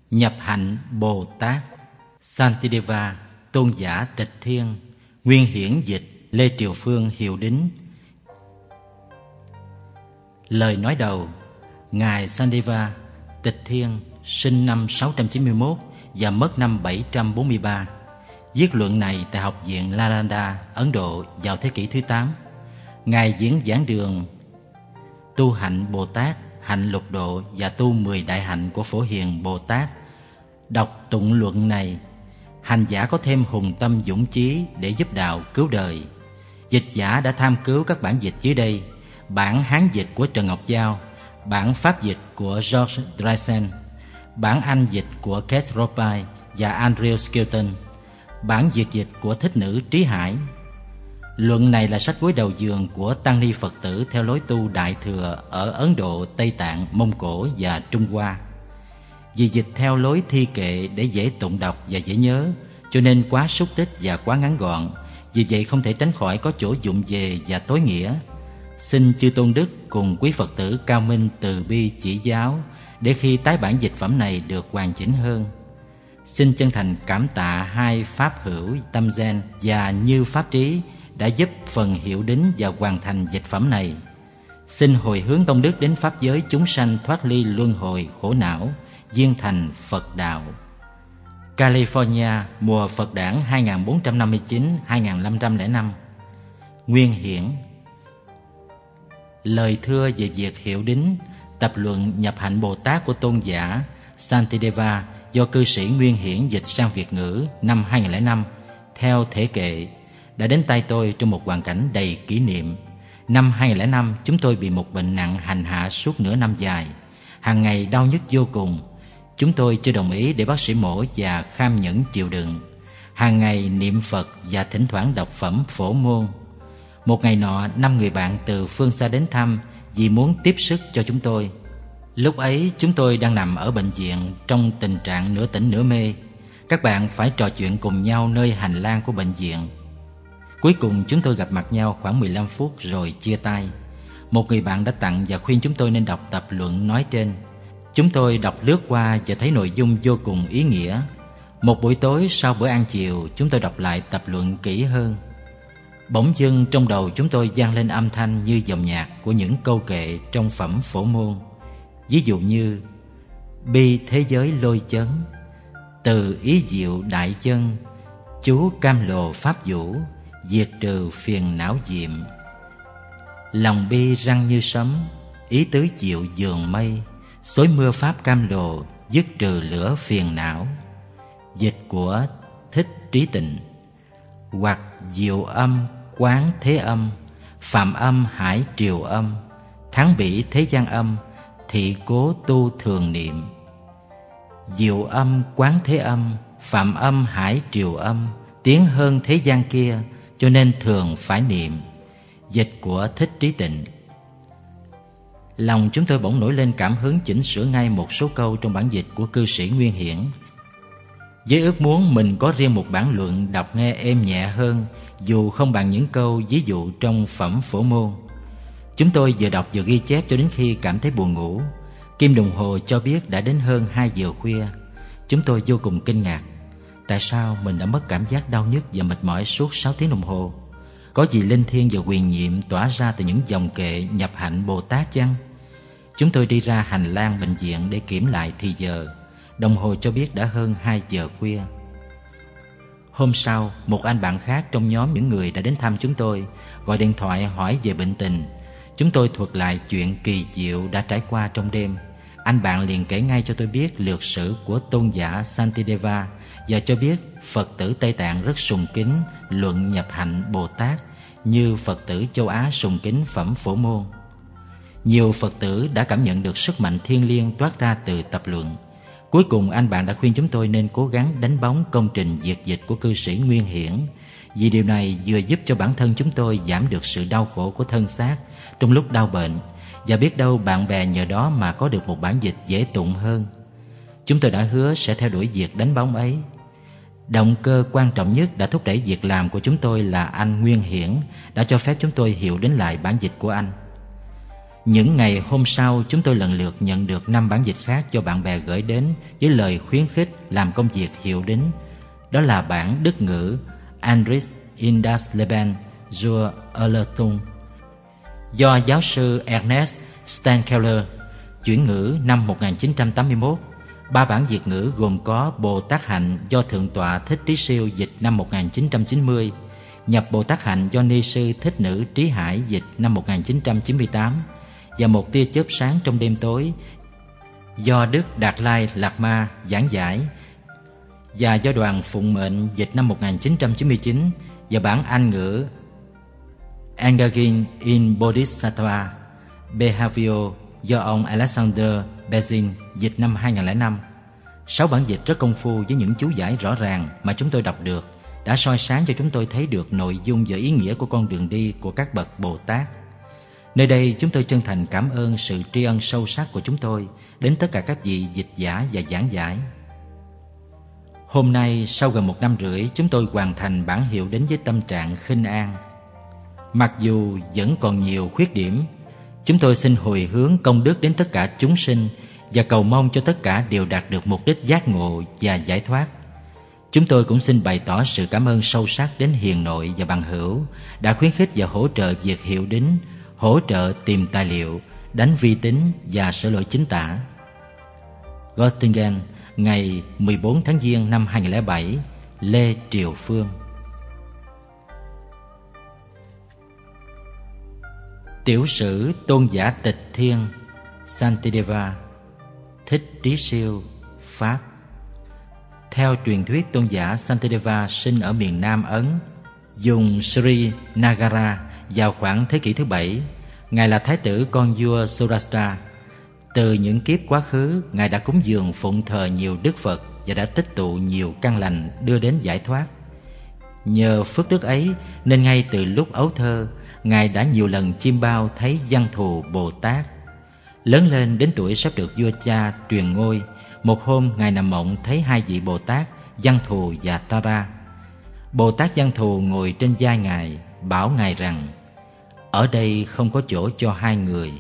Nhập hạnh Bồ Tát Santideva, tôn giả Tịch Thiên, nguyên hiển dịch Lê Triều Phương Hiệu Đính. Lời nói đầu. Ngài Santideva Tịch Thiên sinh năm 691 và mất năm 743. Viết luận này tại Học viện Nalanda, Ấn Độ vào thế kỷ thứ 8. Ngài diễn giảng đường tu hạnh Bồ Tát, hạnh lục độ và tu 10 đại hạnh của Phổ Hiền Bồ Tát. Đọc tụng luận này, hành giả có thêm hùng tâm dũng chí để giúp đạo cứu đời. Dịch giả đã tham cứu các bản dịch dưới đây: bản Hán dịch của Trần Ngọc Giao, bản Pháp dịch của George Drysen, bản Anh dịch của Keith Ropai và Andrew Skilton, bản Việt dịch của Thích Nữ Trí Hải. Luận này là sách gối đầu giường của tăng ni Phật tử theo lối tu Đại Thừa ở Ấn Độ, Tây Tạng, Mông Cổ và Trung Hoa. Vì dịch theo lối thi kệ để dễ tụng đọc và dễ nhớ, cho nên quá xúc tích và quá ngắn gọn, vì vậy không thể tránh khỏi có chỗ vụng về và tối nghĩa. Xin chư tôn đức cùng quý Phật tử cao minh từ bi chỉ giáo để khi tái bản dịch phẩm này được hoàn chỉnh hơn. Xin chân thành cảm tạ hai Pháp hữu Tâm Gen và Như Pháp Trí đã giúp phần Hiệu Đính và hoàn thành dịch phẩm này. Xin hồi hướng công đức đến pháp giới chúng sanh thoát ly luân hồi khổ não, viên thành Phật đạo. California, mùa Phật đản 2459-2505. Nguyên hiển. Lời thưa về việc Hiệu Đính, tập luận nhập hạnh Bồ Tát của tôn giả Santideva do cư sĩ Nguyên Hiển dịch sang Việt ngữ năm 2005 theo thể kệ đã đến tay tôi trong một hoàn cảnh đầy kỷ niệm. Năm 2005, chúng tôi bị một bệnh nặng hành hạ suốt nửa năm dài, hàng ngày đau nhức vô cùng. Chúng tôi chưa đồng ý để bác sĩ mổ và kham nhẫn chịu đựng. Hàng ngày niệm Phật và thỉnh thoảng đọc phẩm Phổ Môn. Một ngày nọ, 5 người bạn từ phương xa đến thăm vì muốn tiếp sức cho chúng tôi. Lúc ấy chúng tôi đang nằm ở bệnh viện trong tình trạng nửa tỉnh nửa mê. Các bạn phải trò chuyện cùng nhau nơi hành lang của bệnh viện. Cuối cùng chúng tôi gặp mặt nhau khoảng 15 phút rồi chia tay. Một người bạn đã tặng và khuyên chúng tôi nên đọc tập luận nói trên. Chúng tôi đọc lướt qua và thấy nội dung vô cùng ý nghĩa. Một buổi tối sau bữa ăn chiều, chúng tôi đọc lại tập luận kỹ hơn. Bỗng dưng trong đầu chúng tôi vang lên âm thanh như dòng nhạc của những câu kệ trong phẩm Phổ Môn. Ví dụ như: bi thế giới lôi chấn, từ ý diệu đại dân, chú cam lồ pháp vũ, diệt trừ phiền não diệm. Lòng bi răng như sấm, ý tứ diệu dường mây, xối mưa pháp cam lồ, dứt trừ lửa phiền não. Dịch của Thích Trí Tịnh. Hoặc diệu âm quán thế âm, phạm âm hải triều âm, thắng bỉ thế gian âm, thị cố tu thường niệm. Diệu âm quán thế âm, phạm âm hải triều âm, tiến hơn thế gian kia, cho nên thường phải niệm. Dịch của Thích Trí Tịnh. Lòng chúng tôi bỗng nổi lên cảm hứng chỉnh sửa ngay một số câu trong bản dịch của cư sĩ Nguyên Hiển, với ước muốn mình có riêng một bản luận đọc nghe êm nhẹ hơn, dù không bằng những câu ví dụ trong phẩm Phổ Môn. Chúng tôi vừa đọc vừa ghi chép cho đến khi cảm thấy buồn ngủ. Kim đồng hồ cho biết đã đến hơn 2 giờ khuya. Chúng tôi vô cùng kinh ngạc. Tại sao mình đã mất cảm giác đau nhức và mệt mỏi suốt 6 tiếng đồng hồ? Có gì linh thiêng và huyền nhiệm tỏa ra từ những dòng kệ nhập hạnh Bồ Tát chăng? Chúng tôi đi ra hành lang bệnh viện để kiểm lại thì giờ. Đồng hồ cho biết đã hơn 2 giờ khuya. Hôm sau, một anh bạn khác trong nhóm những người đã đến thăm chúng tôi gọi điện thoại hỏi về bệnh tình. Chúng tôi thuật lại chuyện kỳ diệu đã trải qua trong đêm. Anh bạn liền kể ngay cho tôi biết lược sử của tôn giả Santideva và cho biết Phật tử Tây Tạng rất sùng kính luận nhập hạnh Bồ Tát như Phật tử châu Á sùng kính phẩm Phổ Môn. Nhiều Phật tử đã cảm nhận được sức mạnh thiêng liêng toát ra từ tập luận. Cuối cùng anh bạn đã khuyên chúng tôi nên cố gắng đánh bóng công trình diệt dịch của cư sĩ Nguyên Hiển, vì điều này vừa giúp cho bản thân chúng tôi giảm được sự đau khổ của thân xác trong lúc đau bệnh, và biết đâu bạn bè nhờ đó mà có được một bản dịch dễ tụng hơn. Chúng tôi đã hứa sẽ theo đuổi việc đánh bóng ấy. Động cơ quan trọng nhất đã thúc đẩy việc làm của chúng tôi là anh Nguyên Hiển đã cho phép chúng tôi hiểu đến lại bản dịch của anh. Những ngày hôm sau, chúng tôi lần lượt nhận được 5 bản dịch khác do bạn bè gửi đến với lời khuyến khích làm công việc hiệu đính. Đó là bản Đức ngữ Andrich in das Leben zur Erlösung do giáo sư Ernest Steinkeller, chuyển ngữ năm 1981. 3 bản Việt ngữ gồm có Bồ Tát Hạnh do Thượng tọa Thích Trí Siêu dịch năm 1990, Nhập Bồ Tát Hạnh do Ni sư Thích Nữ Trí Hải dịch năm 1998 và Một tia chớp sáng trong đêm tối do Đức Đạt Lai Lạt Ma giảng giải và do Đoàn Phụng Mệnh dịch năm 1999 và bản Anh ngữ Engaging in Bodhisattva Behavior do ông Alexander Bezin dịch năm 2005. 6 bản dịch rất công phu với những chú giải rõ ràng mà chúng tôi đọc được đã soi sáng cho chúng tôi thấy được nội dung và ý nghĩa của con đường đi của các bậc Bồ Tát. Nơi đây chúng tôi chân thành cảm ơn sự tri ân sâu sắc của chúng tôi đến tất cả các vị dịch giả và giảng giải. Hôm nay, sau gần 1 năm rưỡi, chúng tôi hoàn thành bản hiệu đến với tâm trạng khinh an. Mặc dù vẫn còn nhiều khuyết điểm, chúng tôi xin hồi hướng công đức đến tất cả chúng sinh và cầu mong cho tất cả đều đạt được mục đích giác ngộ và giải thoát. Chúng tôi cũng xin bày tỏ sự cảm ơn sâu sắc đến hiền nội và bằng hữu đã khuyến khích và hỗ trợ việc hiệu đính, hỗ trợ tìm tài liệu, đánh vi tính và sửa lỗi chính tả. Göttingen, ngày 14 tháng Giêng năm 2007, Lê Triều Phương. Tiểu sử Tôn giả Tịch Thiên, Santideva, Thích Trí Siêu, Pháp. Theo truyền thuyết, tôn giả Santideva sinh ở miền Nam Ấn, vùng Sri Nagara vào khoảng thế kỷ thứ 7. Ngài là thái tử con vua Surashtra. Từ những kiếp quá khứ, Ngài đã cúng dường phụng thờ nhiều đức Phật và đã tích tụ nhiều căn lành đưa đến giải thoát. Nhờ phước đức ấy nên ngay từ lúc ấu thơ, Ngài đã nhiều lần chiêm bao thấy Văn Thù Bồ Tát. Lớn lên đến tuổi sắp được vua cha truyền ngôi, một hôm Ngài nằm mộng thấy 2 vị Bồ Tát, Văn Thù và Tara. Bồ Tát Văn Thù ngồi trên vai Ngài, bảo Ngài rằng: ở đây không có chỗ cho 2 người.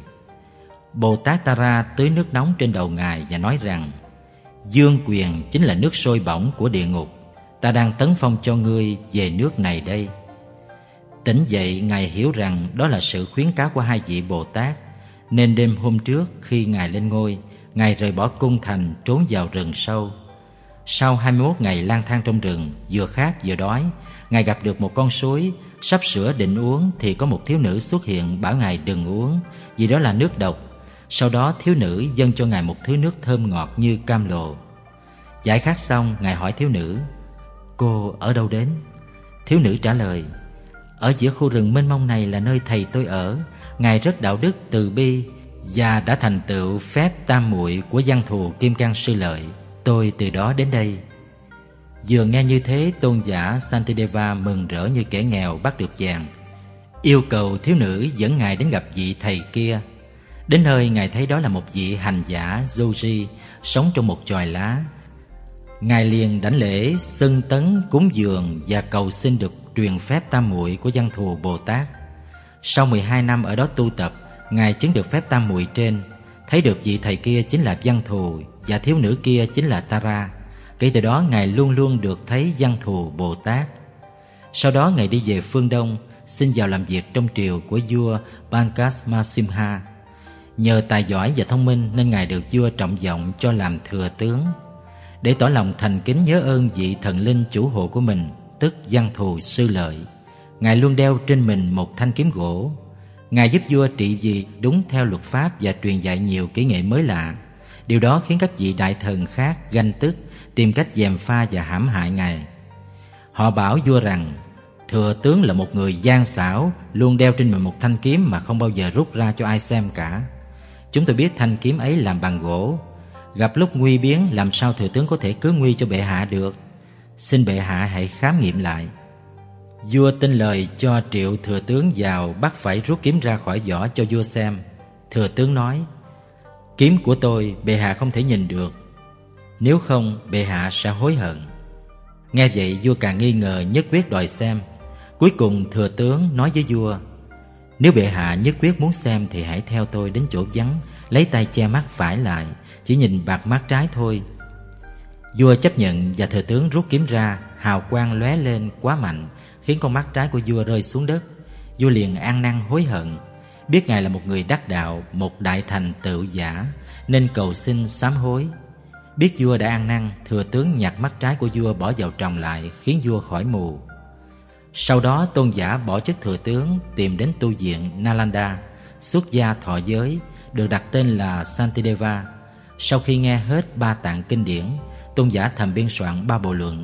Bồ Tát Tara tưới nước nóng trên đầu Ngài và nói rằng: dương quyền chính là nước sôi bỏng của địa ngục, ta đang tấn phong cho ngươi về nước này đây. Tỉnh dậy, Ngài hiểu rằng đó là sự khuyến cáo của 2 vị Bồ Tát, nên đêm hôm trước khi Ngài lên ngôi, Ngài rời bỏ cung thành trốn vào rừng sâu. Sau 21 ngày lang thang trong rừng, vừa khát vừa đói, Ngài gặp được một con suối. Sắp sửa định uống thì có một thiếu nữ xuất hiện bảo Ngài đừng uống, vì đó là nước độc. Sau đó thiếu nữ dâng cho Ngài một thứ nước thơm ngọt như cam lồ. Giải khát xong, Ngài hỏi thiếu nữ: cô ở đâu đến? Thiếu nữ trả lời: ở giữa khu rừng mênh mông này là nơi thầy tôi ở. Ngài rất đạo đức từ bi và đã thành tựu phép tam muội của Văn Thù Kim Cang Sư Lợi. Tôi từ đó đến đây. Vừa nghe như thế, tôn giả Santideva mừng rỡ như kẻ nghèo bắt được vàng, yêu cầu thiếu nữ dẫn Ngài đến gặp vị thầy kia. Đến nơi, Ngài thấy đó là một vị hành giả Yogi sống trong một chòi lá. Ngài liền đảnh lễ, xưng tấn, cúng dường và cầu xin được truyền phép tam muội của Văn Thù Bồ Tát. Sau 12 năm ở đó tu tập, Ngài chứng được phép tam muội trên, thấy được vị thầy kia chính là Văn Thù và thiếu nữ kia chính là Tara. Kể từ đó, Ngài luôn luôn được thấy Văn Thù Bồ Tát. Sau đó, Ngài đi về phương Đông, xin vào làm việc trong triều của vua Pankasmasimha. Nhờ tài giỏi và thông minh nên Ngài được vua trọng vọng cho làm thừa tướng. Để tỏ lòng thành kính nhớ ơn vị thần linh chủ hộ của mình, tức Văn Thù Sư Lợi, Ngài luôn đeo trên mình một thanh kiếm gỗ. Ngài giúp vua trị vì đúng theo luật pháp và truyền dạy nhiều kỹ nghệ mới lạ. Điều đó khiến các vị đại thần khác ganh tức, tìm cách gièm pha và hãm hại Ngài. Họ bảo vua rằng thừa tướng là một người gian xảo, luôn đeo trên mình một thanh kiếm mà không bao giờ rút ra cho ai xem cả. Chúng tôi biết thanh kiếm ấy làm bằng gỗ. Gặp lúc nguy biến, làm sao thừa tướng có thể cứu nguy cho bệ hạ được? Xin bệ hạ hãy khám nghiệm lại. Vua tin lời cho triệu thừa tướng vào, bắt phải rút kiếm ra khỏi vỏ cho vua xem. Thừa tướng nói: kiếm của tôi bệ hạ không thể nhìn được, nếu không bệ hạ sẽ hối hận. Nghe vậy, vua càng nghi ngờ, nhất quyết đòi xem. Cuối cùng thừa tướng nói với vua: Nếu bệ hạ nhất quyết muốn xem thì hãy theo tôi đến chỗ vắng, lấy tay che mắt phải lại, chỉ nhìn bạc mắt trái thôi. Vua chấp nhận và thừa tướng rút kiếm ra, hào quang lóe lên quá mạnh, khiến con mắt trái của vua rơi xuống đất. Vua liền ăn năn hối hận, biết ngài là một người đắc đạo, một đại thành tựu giả, nên cầu xin sám hối. Biết vua đã ăn năn, thừa tướng nhặt mắt trái của vua bỏ vào tròng lại, khiến vua khỏi mù. Sau đó tôn giả bỏ chức thừa tướng, tìm đến tu viện Nalanda, xuất gia thọ giới, được đặt tên là Santideva. Sau khi nghe hết 3 tạng kinh điển, tôn giả thầm biên soạn 3 bộ luận: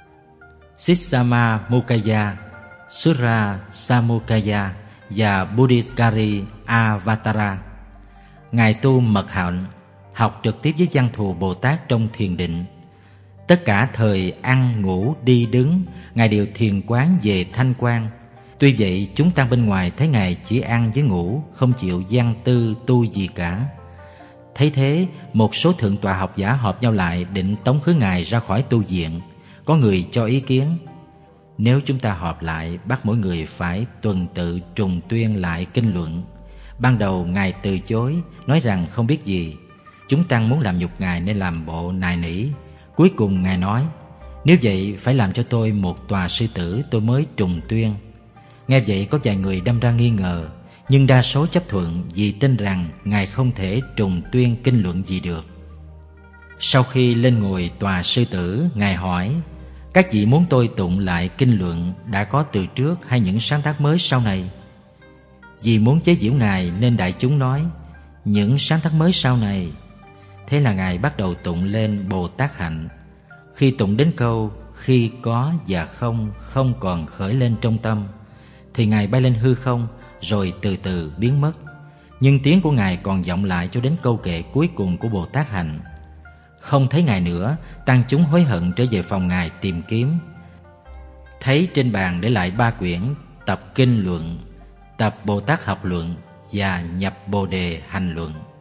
Sissama Mukaya, Sura Samukaya và Buddhiskari Avatara. Ngài tu mật hạnh, học trực tiếp với Văn Thù Bồ Tát trong thiền định. Tất cả thời ăn, ngủ, đi, đứng, Ngài đều thiền quán về thanh quan. Tuy vậy, chúng tăng bên ngoài thấy Ngài chỉ ăn với ngủ, không chịu văn tư tu gì cả. Thấy thế, một số thượng tọa học giả họp nhau lại định tống khứ Ngài ra khỏi tu viện. Có người cho ý kiến: nếu chúng ta họp lại bắt mỗi người phải tuần tự trùng tuyên lại kinh luận. Ban đầu Ngài từ chối, nói rằng không biết gì. Chúng tăng muốn làm nhục Ngài nên làm bộ nài nỉ. Cuối cùng Ngài nói: nếu vậy phải làm cho tôi một tòa sư tử tôi mới trùng tuyên. Nghe vậy có vài người đâm ra nghi ngờ, nhưng đa số chấp thuận vì tin rằng Ngài không thể trùng tuyên kinh luận gì được. Sau khi lên ngồi tòa sư tử, Ngài hỏi: các vị muốn tôi tụng lại kinh luận đã có từ trước hay những sáng tác mới sau này? Vì muốn chế giễu Ngài nên đại chúng nói: những sáng tác mới sau này. Thế là Ngài bắt đầu tụng lên Bồ Tát hạnh. Khi tụng đến câu khi có và không còn khởi lên trong tâm, thì Ngài bay lên hư không rồi từ từ biến mất. Nhưng tiếng của Ngài còn vọng lại cho đến câu kệ cuối cùng của Bồ Tát hạnh. Không thấy Ngài nữa, tăng chúng hối hận trở về phòng Ngài tìm kiếm. Thấy trên bàn để lại 3 quyển: tập kinh luận, tập Bồ Tát học luận và nhập Bồ đề hành luận.